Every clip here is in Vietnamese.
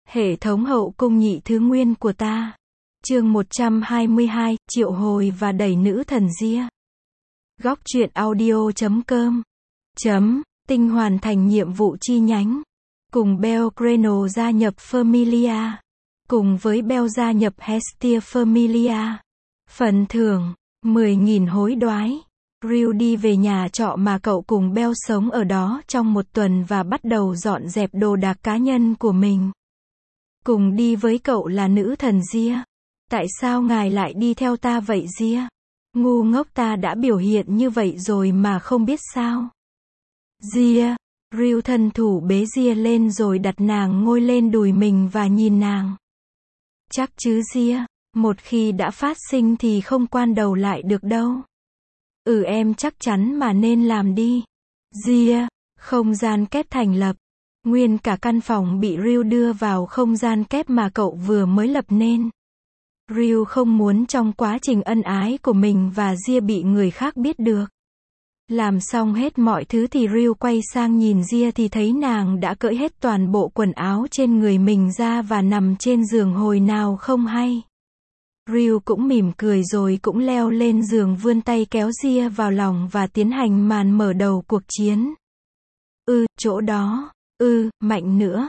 Hệ thống hậu cung nhị thứ nguyên của ta. Chương 122, triệu hồi và đẩy nữ thần Gia. Góc truyện audio.com. Tinh hoàn thành nhiệm vụ chi nhánh. Cùng Belgrano gia nhập Familia. Cùng với Bel gia nhập Hestia Familia. Phần thưởng 10.000 hối đoái. Ryu đi về nhà trọ mà cậu cùng Bel sống ở đó trong một tuần và bắt đầu dọn dẹp đồ đạc cá nhân của mình. Cùng đi với cậu là nữ thần Gia. Tại sao ngài lại đi theo ta vậy Gia? Ngu ngốc, ta đã biểu hiện như vậy rồi mà không biết sao? Gia. Ryu thân thủ bế Gia lên rồi đặt nàng ngồi lên đùi mình và nhìn nàng. Chắc chứ Gia, một khi đã phát sinh thì không quay đầu lại được đâu. Em chắc chắn mà nên làm đi. Gia. Không gian kép thành lập. Nguyên cả căn phòng bị Ryu đưa vào không gian kép mà cậu vừa mới lập nên. Ryu không muốn trong quá trình ân ái của mình và Gia bị người khác biết được. Làm xong hết mọi thứ thì Ryu quay sang nhìn Gia thì thấy nàng đã cởi hết toàn bộ quần áo trên người mình ra và nằm trên giường hồi nào không hay. Ryu cũng mỉm cười rồi cũng leo lên giường vươn tay kéo Gia vào lòng và tiến hành màn mở đầu cuộc chiến. Chỗ đó. Mạnh nữa.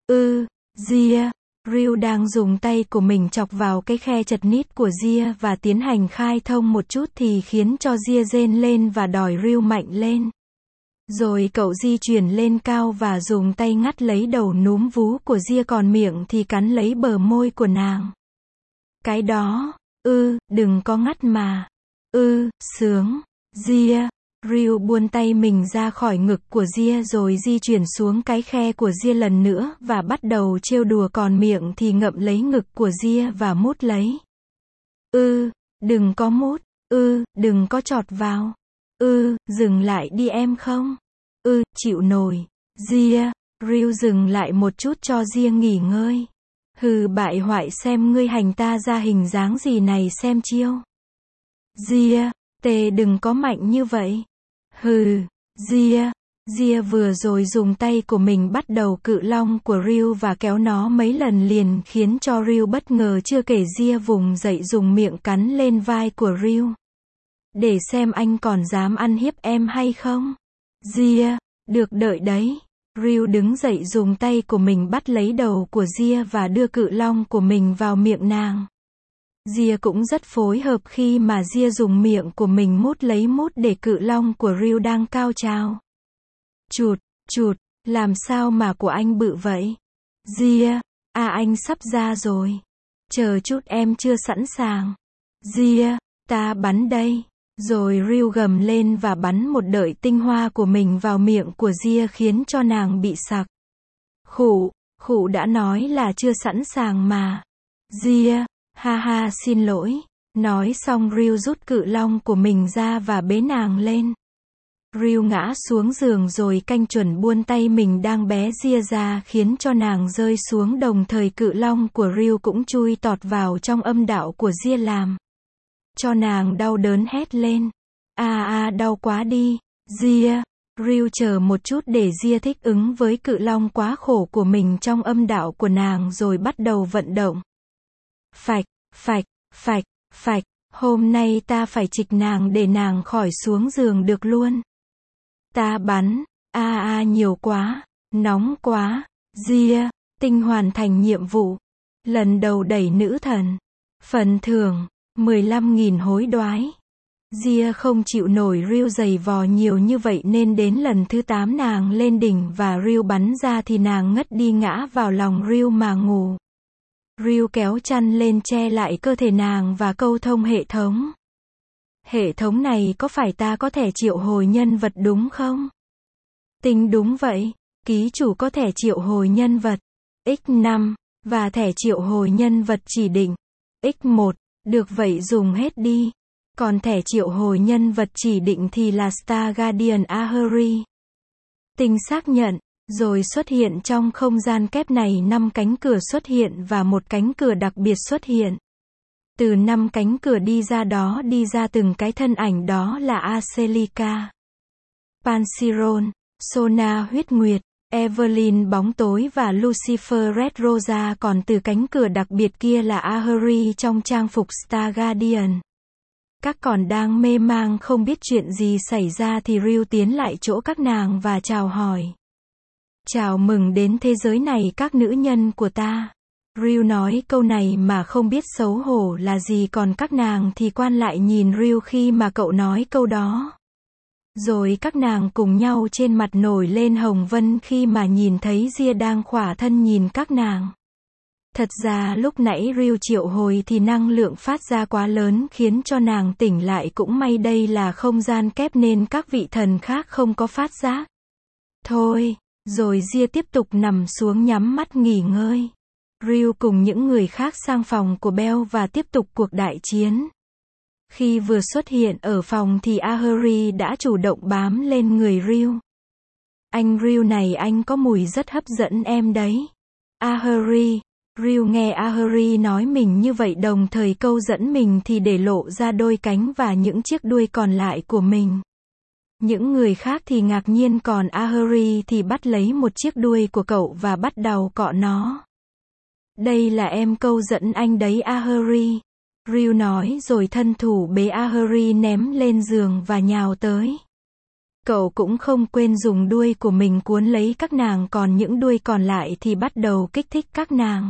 Gia. Ryu đang dùng tay của mình chọc vào cái khe chật nít của Gia và tiến hành khai thông một chút thì khiến cho Gia rên lên và đòi Ryu mạnh lên. Rồi cậu di chuyển lên cao và dùng tay ngắt lấy đầu núm vú của Gia, còn miệng thì cắn lấy bờ môi của nàng. Cái đó. Đừng có ngắt mà. Sướng. Gia. Ryu buông tay mình ra khỏi ngực của Gia rồi di chuyển xuống cái khe của Gia lần nữa và bắt đầu trêu đùa, còn miệng thì ngậm lấy ngực của Gia và mút lấy. Đừng có mút. Đừng có chọt vào. Dừng lại đi em không? Chịu nổi. Gia. Ryu dừng lại một chút cho Gia nghỉ ngơi. Bại hoại, xem ngươi hành ta ra hình dáng gì này xem chiêu. Gia. Đừng có mạnh như vậy. Gia. Gia vừa rồi dùng tay của mình bắt đầu cự long của Ryu và kéo nó mấy lần liền khiến cho Ryu bất ngờ, chưa kể Gia vùng dậy dùng miệng cắn lên vai của Ryu. Để xem anh còn dám ăn hiếp em hay không? Gia. Được, đợi đấy. Ryu đứng dậy dùng tay của mình bắt lấy đầu của Gia và đưa cự long của mình vào miệng nàng. Gia cũng rất phối hợp khi mà Gia dùng miệng của mình mút để cự long của Ryu đang cao trào. Chụt, làm sao mà của anh bự vậy? Gia. Anh sắp ra rồi. Chờ chút, em chưa sẵn sàng. Gia. Ta bắn đây. Rồi Ryu gầm lên và bắn một đợi tinh hoa của mình vào miệng của Gia khiến cho nàng bị sặc. Khụ đã nói là chưa sẵn sàng mà. Gia. Ha, xin lỗi. Nói xong Ryu rút cự long của mình ra và bế nàng lên. Ryu ngã xuống giường rồi canh chuẩn buông tay mình đang bé Gia ra khiến cho nàng rơi xuống, đồng thời cự long của Ryu cũng chui tọt vào trong âm đạo của Gia làm cho nàng đau đớn hét lên. Đau quá đi. Gia. Ryu chờ một chút để Gia thích ứng với cự long quá khổ của mình trong âm đạo của nàng rồi bắt đầu vận động. Phạch. Hôm nay ta phải trịch nàng để nàng khỏi xuống giường được luôn. Ta bắn. Nhiều quá. Nóng quá. Gia. Tinh hoàn thành nhiệm vụ. Lần đầu đẩy nữ thần. Phần thưởng 15.000 hối đoái. Gia không chịu nổi Ryu giày vò nhiều như vậy nên đến lần thứ 8 nàng lên đỉnh và Ryu bắn ra thì nàng ngất đi, ngã vào lòng Ryu mà ngủ. Ryu kéo chăn lên che lại cơ thể nàng và câu thông hệ thống. Hệ thống này, có phải ta có thể triệu hồi nhân vật đúng không? Tính đúng vậy. Ký chủ có thể triệu hồi nhân vật X5 và thẻ triệu hồi nhân vật chỉ định X1. Được vậy, dùng hết đi. Còn thẻ triệu hồi nhân vật chỉ định thì là Star Guardian Ahri. Tinh xác nhận. Rồi xuất hiện trong không gian kép này 5 cánh cửa xuất hiện và một cánh cửa đặc biệt xuất hiện. Từ 5 cánh cửa đi ra từng cái thân ảnh, đó là Aselika, Pansiron, Sona Huyết Nguyệt, Evelyn bóng tối và Lucifer Red Rosa, còn từ cánh cửa đặc biệt kia là Ahuri trong trang phục Star Guardian. Các còn đang mê mang không biết chuyện gì xảy ra thì Ryu tiến lại chỗ các nàng và chào hỏi. Chào mừng đến thế giới này các nữ nhân của ta. Ryu nói câu này mà không biết xấu hổ là gì, còn các nàng thì quan lại nhìn Ryu khi mà cậu nói câu đó. Rồi các nàng cùng nhau trên mặt nổi lên hồng vân khi mà nhìn thấy Gia đang khỏa thân nhìn các nàng. Thật ra lúc nãy Ryu triệu hồi thì năng lượng phát ra quá lớn khiến cho nàng tỉnh lại, cũng may đây là không gian kép nên các vị thần khác không có phát giác. Thôi, rồi Gia tiếp tục nằm xuống nhắm mắt nghỉ ngơi. Ryu cùng những người khác sang phòng của Bell và tiếp tục cuộc đại chiến. Khi vừa xuất hiện ở phòng thì Ahuri đã chủ động bám lên người Ryu. Anh Ryu này, anh có mùi rất hấp dẫn em đấy. Ahuri. Ryu nghe Ahuri nói mình như vậy đồng thời câu dẫn mình thì để lộ ra đôi cánh và những chiếc đuôi còn lại của mình. Những người khác thì ngạc nhiên, còn Ahuri thì bắt lấy một chiếc đuôi của cậu và bắt đầu cọ nó. Đây là em câu dẫn anh đấy Ahuri. Ryu nói rồi thân thủ bế Ahuri ném lên giường và nhào tới. Cậu cũng không quên dùng đuôi của mình cuốn lấy các nàng, còn những đuôi còn lại thì bắt đầu kích thích các nàng.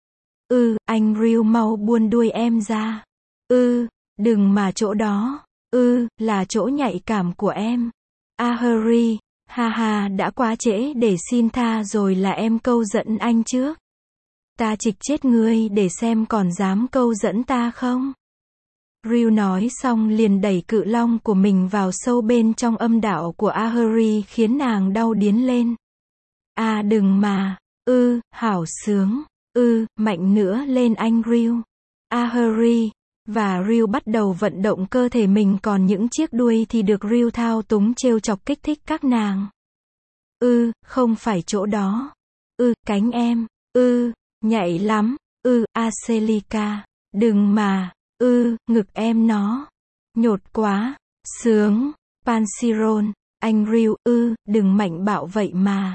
Anh Ryu mau buông đuôi em ra. Đừng mà chỗ đó. Là chỗ nhạy cảm của em. Ahuri, ha, đã quá trễ để xin tha rồi, là em câu dẫn anh trước. Ta trịch chết ngươi để xem còn dám câu dẫn ta không. Ryu nói xong liền đẩy cự long của mình vào sâu bên trong âm đạo của Ahuri khiến nàng đau điến lên. Đừng mà. Hảo sướng. Mạnh nữa lên anh Ryu. Ahuri và Ryu bắt đầu vận động cơ thể mình, còn những chiếc đuôi thì được Ryu thao túng trêu chọc kích thích các nàng. Không phải chỗ đó. Cánh em. Nhạy lắm. Aselika. Đừng mà. Ngực em nó. Nhột quá. Sướng. Pansiron. Anh Ryu. Đừng mạnh bạo vậy mà.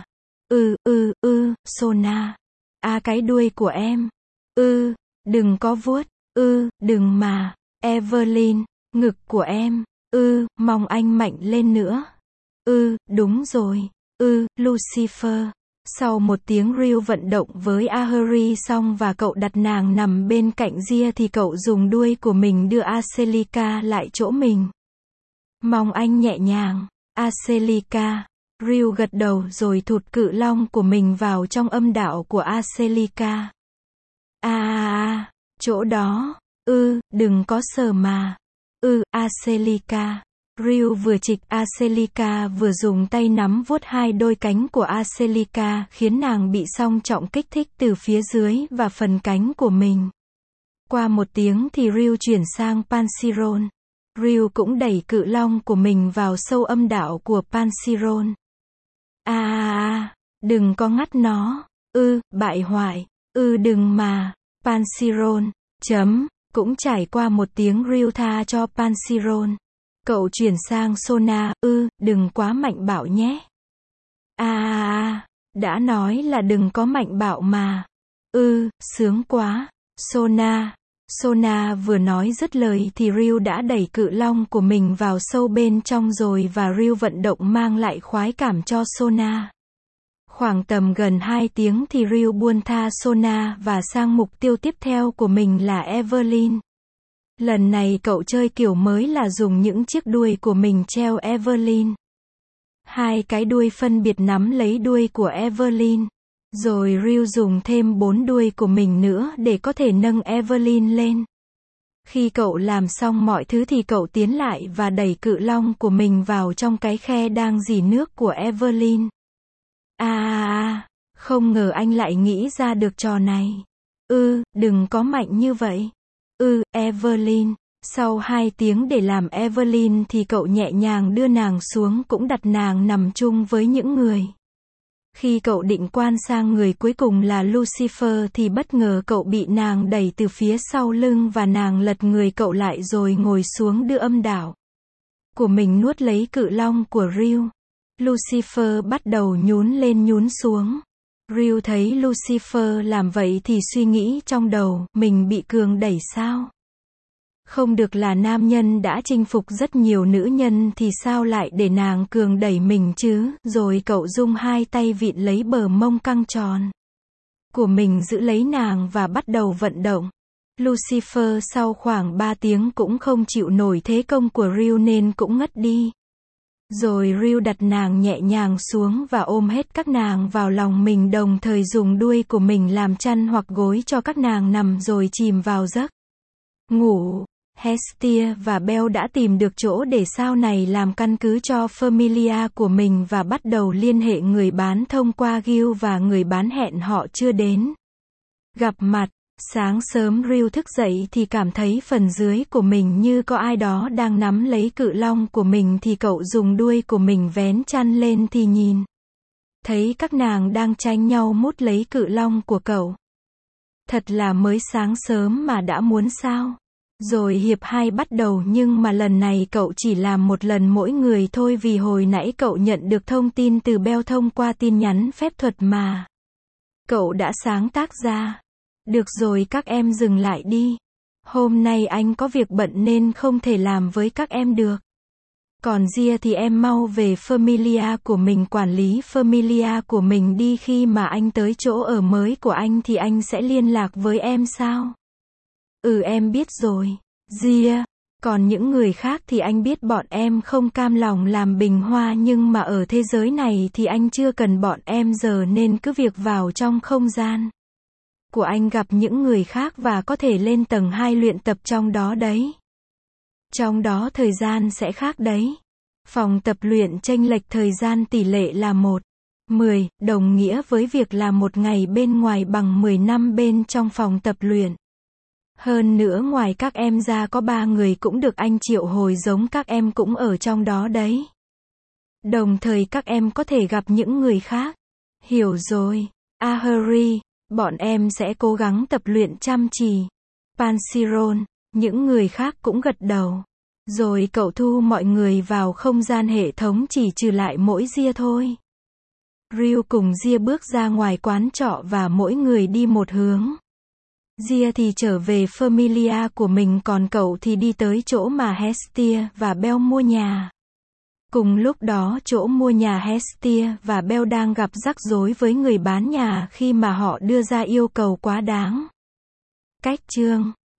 Sona. Cái đuôi của em. Đừng có vuốt. Đừng mà. Evelyn. Ngực của em. Mong anh mạnh lên nữa. Đúng rồi. Lucifer. Sau một tiếng Ryu vận động với Ahuri xong và cậu đặt nàng nằm bên cạnh Gia thì cậu dùng đuôi của mình đưa Aselika lại chỗ mình. Mong anh nhẹ nhàng. Aselika. Ryu gật đầu rồi thụt cự long của mình vào trong âm đạo của Aselika. Chỗ đó. Đừng có sờ mà. Aselika. Ryu vừa trịch Aselika vừa dùng tay nắm vuốt hai đôi cánh của Aselika khiến nàng bị song trọng kích thích từ phía dưới và phần cánh của mình. Qua một tiếng thì Ryu chuyển sang Pansiron. Ryu cũng đẩy cự long của mình vào sâu âm đạo của Pansiron. Đừng có ngắt nó. Bại hoại. Đừng mà. Pansiron. Cũng trải qua một tiếng Ryu tha cho Pansiron. Cậu chuyển sang Sona. Đừng quá mạnh bạo nhé. Đã nói là đừng có mạnh bạo mà. Sướng quá. Sona. Sona vừa nói dứt lời thì Ryu đã đẩy cự long của mình vào sâu bên trong rồi và Ryu vận động mang lại khoái cảm cho Sona. Khoảng tầm gần 2 tiếng thì Ryu buông tha Sona và sang mục tiêu tiếp theo của mình là Evelyn. Lần này cậu chơi kiểu mới là dùng những chiếc đuôi của mình treo Evelyn. Hai cái đuôi phân biệt nắm lấy đuôi của Evelyn. Rồi Ryu dùng thêm 4 đuôi của mình nữa để có thể nâng Evelyn lên. Khi cậu làm xong mọi thứ thì cậu tiến lại và đẩy cự long của mình vào trong cái khe đang rỉ nước của Evelyn. Không ngờ anh lại nghĩ ra được trò này. Đừng có mạnh như vậy. Evelyn. Sau 2 tiếng để làm Evelyn thì cậu nhẹ nhàng đưa nàng xuống, cũng đặt nàng nằm chung với những người. Khi cậu định quan sang người cuối cùng là Lucifer thì bất ngờ cậu bị nàng đẩy từ phía sau lưng và nàng lật người cậu lại rồi ngồi xuống đưa âm đạo của mình nuốt lấy cự long của Ryu. Lucifer bắt đầu nhún lên nhún xuống. Ryu thấy Lucifer làm vậy thì suy nghĩ trong đầu, mình bị cường đẩy sao? Không được, là nam nhân đã chinh phục rất nhiều nữ nhân thì sao lại để nàng cường đẩy mình chứ? Rồi cậu dùng hai tay vịn lấy bờ mông căng tròn của mình giữ lấy nàng và bắt đầu vận động. Lucifer sau khoảng 3 tiếng cũng không chịu nổi thế công của Ryu nên cũng ngất đi. Rồi Ryu đặt nàng nhẹ nhàng xuống và ôm hết các nàng vào lòng mình, đồng thời dùng đuôi của mình làm chăn hoặc gối cho các nàng nằm rồi chìm vào giấc ngủ. Hestia và Bel đã tìm được chỗ để sau này làm căn cứ cho Familia của mình và bắt đầu liên hệ người bán thông qua Gil, và người bán hẹn họ chưa đến gặp mặt. Sáng sớm Ryu thức dậy thì cảm thấy phần dưới của mình như có ai đó đang nắm lấy cự long của mình, thì cậu dùng đuôi của mình vén chăn lên thì nhìn thấy các nàng đang tranh nhau mút lấy cự long của cậu. Thật là mới sáng sớm mà đã muốn sao? Rồi hiệp 2 bắt đầu, nhưng mà lần này cậu chỉ làm một lần mỗi người thôi, vì hồi nãy cậu nhận được thông tin từ Bel thông qua tin nhắn phép thuật mà cậu đã sáng tác ra. Được rồi, các em dừng lại đi. Hôm nay anh có việc bận nên không thể làm với các em được. Còn Gia thì em mau về Familia của mình, quản lý Familia của mình đi. Khi mà anh tới chỗ ở mới của anh thì anh sẽ liên lạc với em sao? Ừ, em biết rồi, Gia. Còn những người khác thì anh biết bọn em không cam lòng làm bình hoa, nhưng mà ở thế giới này thì anh chưa cần bọn em giờ, nên cứ việc vào trong không gian của anh gặp những người khác và có thể lên tầng 2 luyện tập trong đó đấy. Trong đó thời gian sẽ khác đấy. Phòng tập luyện chênh lệch thời gian tỷ lệ là 1:10, đồng nghĩa với việc là một ngày bên ngoài bằng 10 năm bên trong phòng tập luyện. Hơn nữa ngoài các em ra có 3 người cũng được anh triệu hồi giống các em cũng ở trong đó đấy. Đồng thời các em có thể gặp những người khác. Hiểu rồi. Ahuri, bọn em sẽ cố gắng tập luyện chăm chỉ. Pansiron, những người khác cũng gật đầu. Rồi cậu thu mọi người vào không gian hệ thống, chỉ trừ lại mỗi Gia thôi. Ryu cùng Gia bước ra ngoài quán trọ và mỗi người đi một hướng. Gia thì trở về Familia của mình, còn cậu thì đi tới chỗ mà Hestia và Bel mua nhà. Cùng lúc đó chỗ mua nhà Hestia và Bel đang gặp rắc rối với người bán nhà khi mà họ đưa ra yêu cầu quá đáng. Cách chương